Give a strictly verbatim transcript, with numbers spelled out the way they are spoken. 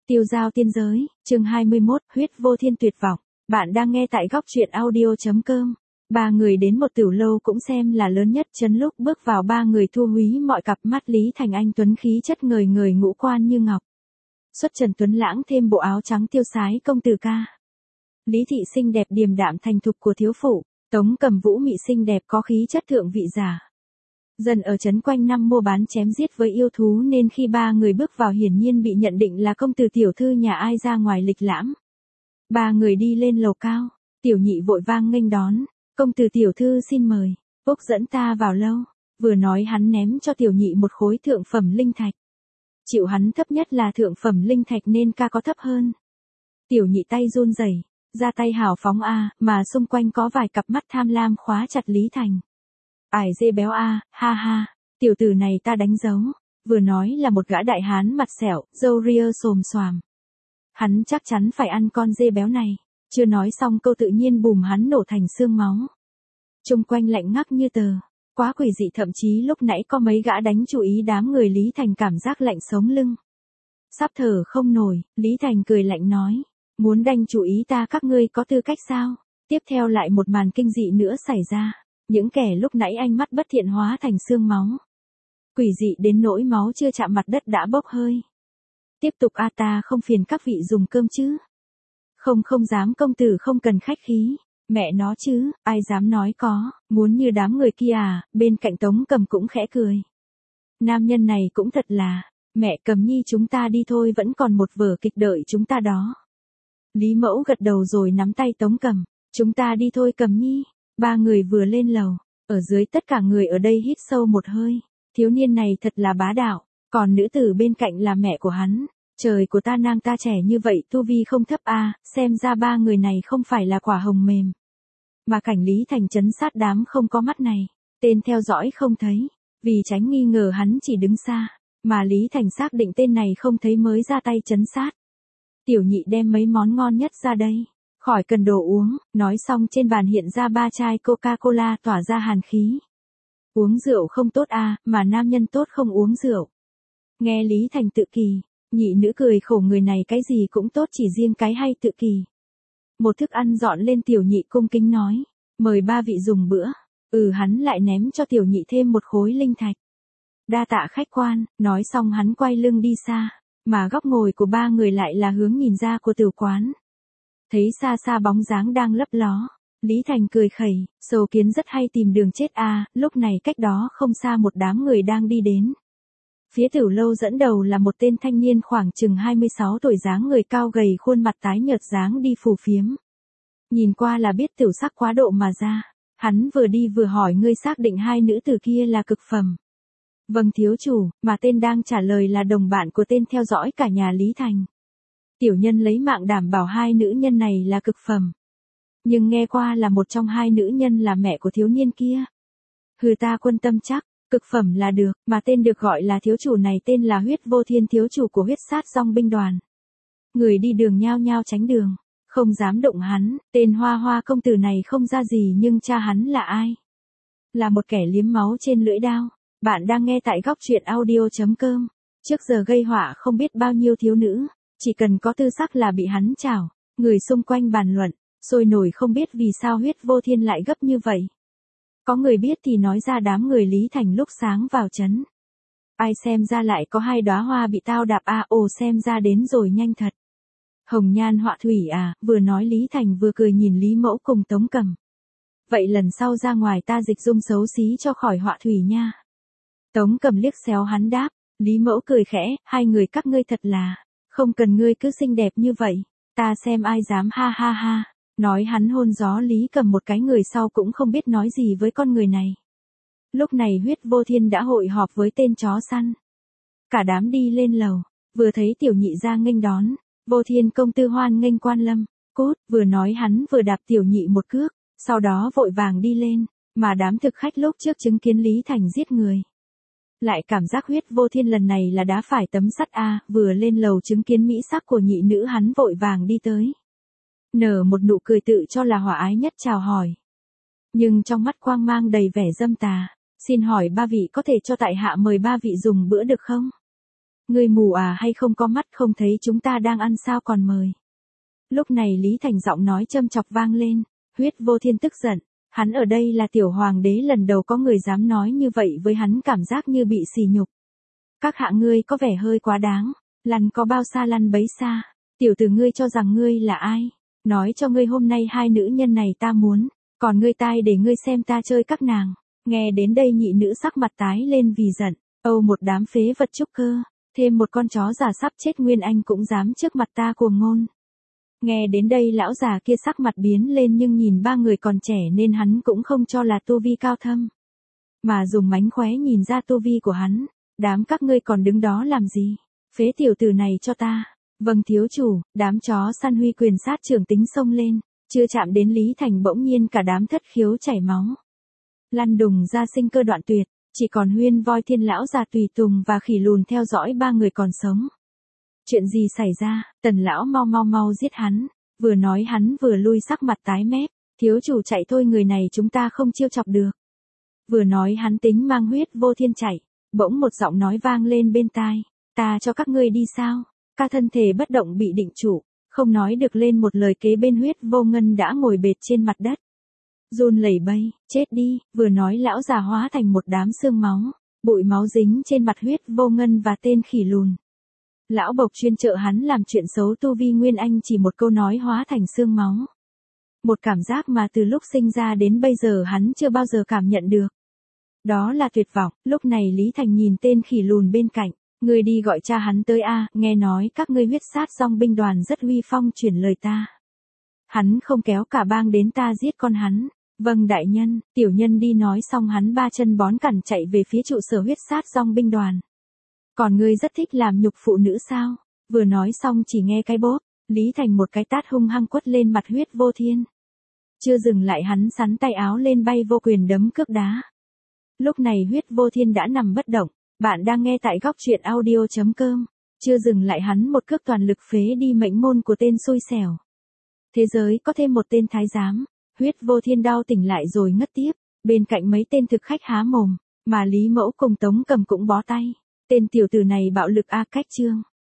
Tiêu giao tiên giới, chương hai mươi mốt, huyết vô thiên tuyệt vọng. Bạn đang nghe tại góc truyện audio chấm com. Ba người đến một tiểu lâu cũng xem là lớn nhất trấn, lúc bước vào ba người thu húy mọi cặp mắt Lý Thành Anh tuấn khí chất ngời ngời, ngũ quan như ngọc. Xuất trần tuấn lãng thêm bộ áo trắng tiêu sái công tử ca. Lý Thị xinh đẹp điềm đạm thành thục của thiếu phụ, Tống Cầm Vũ mị xinh đẹp có khí chất thượng vị giả. Dần ở trấn quanh năm mua bán chém giết với yêu thú nên khi ba người bước vào hiển nhiên bị nhận định là công tử tiểu thư nhà ai ra ngoài lịch lãm. Ba người đi lên lầu cao, tiểu nhị vội vang nghênh đón, công tử tiểu thư xin mời, Úc dẫn ta vào lâu, vừa nói hắn ném cho tiểu nhị một khối thượng phẩm linh thạch. Chịu hắn thấp nhất là thượng phẩm linh thạch nên ca có thấp hơn. Tiểu nhị tay run rẩy, ra tay hào phóng a, mà xung quanh có vài cặp mắt tham lam khóa chặt Lý Thành. Ải dê béo a, ha ha, tiểu tử này ta đánh dấu, vừa nói là một gã đại hán mặt sẹo, râu ria xồm xoàm. Hắn chắc chắn phải ăn con dê béo này, chưa nói xong câu tự nhiên bùm hắn nổ thành xương máu. Trung quanh lạnh ngắt như tờ, quá quỷ dị, thậm chí lúc nãy có mấy gã đánh chú ý đám người Lý Thành cảm giác lạnh sống lưng. Sắp thở không nổi, Lý Thành cười lạnh nói, muốn đánh chú ý ta các ngươi có tư cách sao? Tiếp theo lại một màn kinh dị nữa xảy ra. Những kẻ lúc nãy ánh mắt bất thiện hóa thành xương máu. Quỷ dị đến nỗi máu chưa chạm mặt đất đã bốc hơi. Tiếp tục a, ta không phiền các vị dùng cơm chứ. Không không dám, công tử không cần khách khí. Mẹ nó chứ, ai dám nói có, muốn như đám người kia à, bên cạnh Tống Cầm cũng khẽ cười. Nam nhân này cũng thật là, mẹ Cầm nhi chúng ta đi thôi, vẫn còn một vở kịch đợi chúng ta đó. Lý Mẫu gật đầu rồi nắm tay Tống Cầm, chúng ta đi thôi Cầm nhi. Ba người vừa lên lầu, ở dưới tất cả người ở đây hít sâu một hơi, thiếu niên này thật là bá đạo, còn nữ tử bên cạnh là mẹ của hắn, trời của ta, nàng ta trẻ như vậy tu vi không thấp a, à, xem ra ba người này không phải là quả hồng mềm. Mà cảnh Lý Thành trấn sát đám không có mắt này, tên theo dõi không thấy, vì tránh nghi ngờ hắn chỉ đứng xa, mà Lý Thành xác định tên này không thấy mới ra tay trấn sát. Tiểu nhị đem mấy món ngon nhất ra đây. Khỏi cần đồ uống, nói xong trên bàn hiện ra ba chai Coca-Cola tỏa ra hàn khí. Uống rượu không tốt à, mà nam nhân tốt không uống rượu. Nghe Lý Thành tự kỳ, nhị nữ cười khổ, người này cái gì cũng tốt chỉ riêng cái hay tự kỳ. Một thức ăn dọn lên, tiểu nhị cung kính nói, mời ba vị dùng bữa. Ừ, hắn lại ném cho tiểu nhị thêm một khối linh thạch. Đa tạ khách quan, nói xong hắn quay lưng đi xa, mà góc ngồi của ba người lại là hướng nhìn ra của tiểu quán. Thấy xa xa bóng dáng đang lấp ló, Lý Thành cười khẩy, sầu kiến rất hay tìm đường chết a, à, lúc này cách đó không xa một đám người đang đi đến. Phía tiểu lâu dẫn đầu là một tên thanh niên khoảng chừng hai mươi sáu tuổi, dáng người cao gầy, khuôn mặt tái nhợt, dáng đi phù phiếm. Nhìn qua là biết tiểu sắc quá độ mà ra, hắn vừa đi vừa hỏi, ngươi xác định hai nữ tử kia là cực phẩm? Vâng thiếu chủ, mà tên đang trả lời là đồng bạn của tên theo dõi cả nhà Lý Thành. Tiểu nhân lấy mạng đảm bảo hai nữ nhân này là cực phẩm. Nhưng nghe qua là một trong hai nữ nhân là mẹ của thiếu niên kia. Hừ, ta quân tâm chắc, cực phẩm là được, mà tên được gọi là thiếu chủ này tên là Huyết Vô Thiên, thiếu chủ của Huyết Sát Dòng binh đoàn. Người đi đường nhao nhao tránh đường, không dám động hắn, tên Hoa Hoa công tử này không ra gì, nhưng cha hắn là ai? Là một kẻ liếm máu trên lưỡi đao. Bạn đang nghe tại góc truyện audio chấm com. Trước giờ gây họa không biết bao nhiêu thiếu nữ. Chỉ cần có tư sắc là bị hắn chảo, người xung quanh bàn luận, sôi nổi không biết vì sao Huyết Vô Thiên lại gấp như vậy. Có người biết thì nói ra đám người Lý Thành lúc sáng vào trấn. Ai xem ra lại có hai đóa hoa bị tao đạp a, à, ồ xem ra đến rồi nhanh thật. Hồng nhan họa thủy à, vừa nói Lý Thành vừa cười nhìn Lý Mẫu cùng Tống Cầm. Vậy lần sau ra ngoài ta dịch dung xấu xí cho khỏi họa thủy nha. Tống Cầm liếc xéo hắn đáp, Lý Mẫu cười khẽ, hai người các ngươi thật là... Không cần ngươi cứ xinh đẹp như vậy, ta xem ai dám, ha ha ha. Nói hắn hôn gió Lý Cầm một cái, người sau cũng không biết nói gì với con người này. Lúc này Huyết Vô Thiên đã hội họp với tên chó săn. Cả đám đi lên lầu, vừa thấy tiểu nhị ra nghênh đón, Vô Thiên công tư hoan nghênh quan lâm, cút, vừa nói hắn vừa đạp tiểu nhị một cước, sau đó vội vàng đi lên, mà đám thực khách lúc trước chứng kiến Lý Thành giết người. Lại cảm giác Huyết Vô Thiên lần này là đá phải tấm sắt a, à, vừa lên lầu chứng kiến mỹ sắc của nhị nữ hắn vội vàng đi tới. Nở một nụ cười tự cho là hòa ái nhất chào hỏi. Nhưng trong mắt quang mang đầy vẻ dâm tà, xin hỏi ba vị có thể cho tại hạ mời ba vị dùng bữa được không? Ngươi mù à hay không có mắt không thấy chúng ta đang ăn sao còn mời. Lúc này Lý Thành giọng nói châm chọc vang lên, Huyết Vô Thiên tức giận, hắn ở đây là tiểu hoàng đế lần đầu có người dám nói như vậy với hắn cảm giác như bị sỉ nhục. Các hạ ngươi có vẻ hơi quá đáng, lăn có bao xa lăn bấy xa, tiểu tử ngươi cho rằng ngươi là ai, nói cho ngươi hôm nay hai nữ nhân này ta muốn, còn ngươi tai để ngươi xem ta chơi các nàng. Nghe đến đây nhị nữ sắc mặt tái lên vì giận, âu một đám phế vật trúc cơ, thêm một con chó già sắp chết Nguyên Anh cũng dám trước mặt ta cuồng ngôn. Nghe đến đây lão già kia sắc mặt biến lên nhưng nhìn ba người còn trẻ nên hắn cũng không cho là tu vi cao thâm. Mà dùng mánh khóe nhìn ra tu vi của hắn, đám các ngươi còn đứng đó làm gì, phế tiểu tử này cho ta. Vâng thiếu chủ, đám chó săn huy quyền sát trưởng tính xông lên, chưa chạm đến Lý Thành bỗng nhiên cả đám thất khiếu chảy máu. Lăn đùng ra sinh cơ đoạn tuyệt, chỉ còn Huyên Voi Thiên lão già tùy tùng và Khỉ Lùn theo dõi ba người còn sống. Chuyện gì xảy ra, Tần lão mau mau mau giết hắn, vừa nói hắn vừa lui sắc mặt tái mét, thiếu chủ chạy thôi người này chúng ta không chiêu chọc được. Vừa nói hắn tính mang Huyết Vô Thiên chạy, bỗng một giọng nói vang lên bên tai, ta cho các ngươi đi sao, ca thân thể bất động bị định trụ, không nói được lên một lời kế bên Huyết Vô Ngân đã ngồi bệt trên mặt đất. Run lẩy bẩy, chết đi, vừa nói lão già hóa thành một đám xương máu, bụi máu dính trên mặt Huyết Vô Ngân và tên Khỉ Lùn. Lão bộc chuyên trợ hắn làm chuyện xấu tu vi Nguyên Anh chỉ một câu nói hóa thành xương máu. Một cảm giác mà từ lúc sinh ra đến bây giờ hắn chưa bao giờ cảm nhận được. Đó là tuyệt vọng, lúc này Lý Thành nhìn tên Khỉ Lùn bên cạnh, ngươi đi gọi cha hắn tới a, nghe nói các ngươi huyết sát dòng binh đoàn rất uy phong chuyển lời ta. Hắn không kéo cả bang đến ta giết con hắn. Vâng đại nhân, tiểu nhân đi nói xong hắn ba chân bón cẳng chạy về phía trụ sở huyết sát dòng binh đoàn. Còn ngươi rất thích làm nhục phụ nữ sao? Vừa nói xong chỉ nghe cái bốp, Lý Thành một cái tát hung hăng quất lên mặt Huyết Vô Thiên. Chưa dừng lại hắn sắn tay áo lên bay vô quyền đấm cước đá. Lúc này Huyết Vô Thiên đã nằm bất động, bạn đang nghe tại góc truyện audio chấm com. Chưa dừng lại hắn một cước toàn lực phế đi mệnh môn của tên xui xẻo. Thế giới có thêm một tên thái giám, Huyết Vô Thiên đau tỉnh lại rồi ngất tiếp, bên cạnh mấy tên thực khách há mồm, mà Lý Mẫu cùng Tống Cầm cũng bó tay. Tên tiểu tử này bạo lực a cách trương,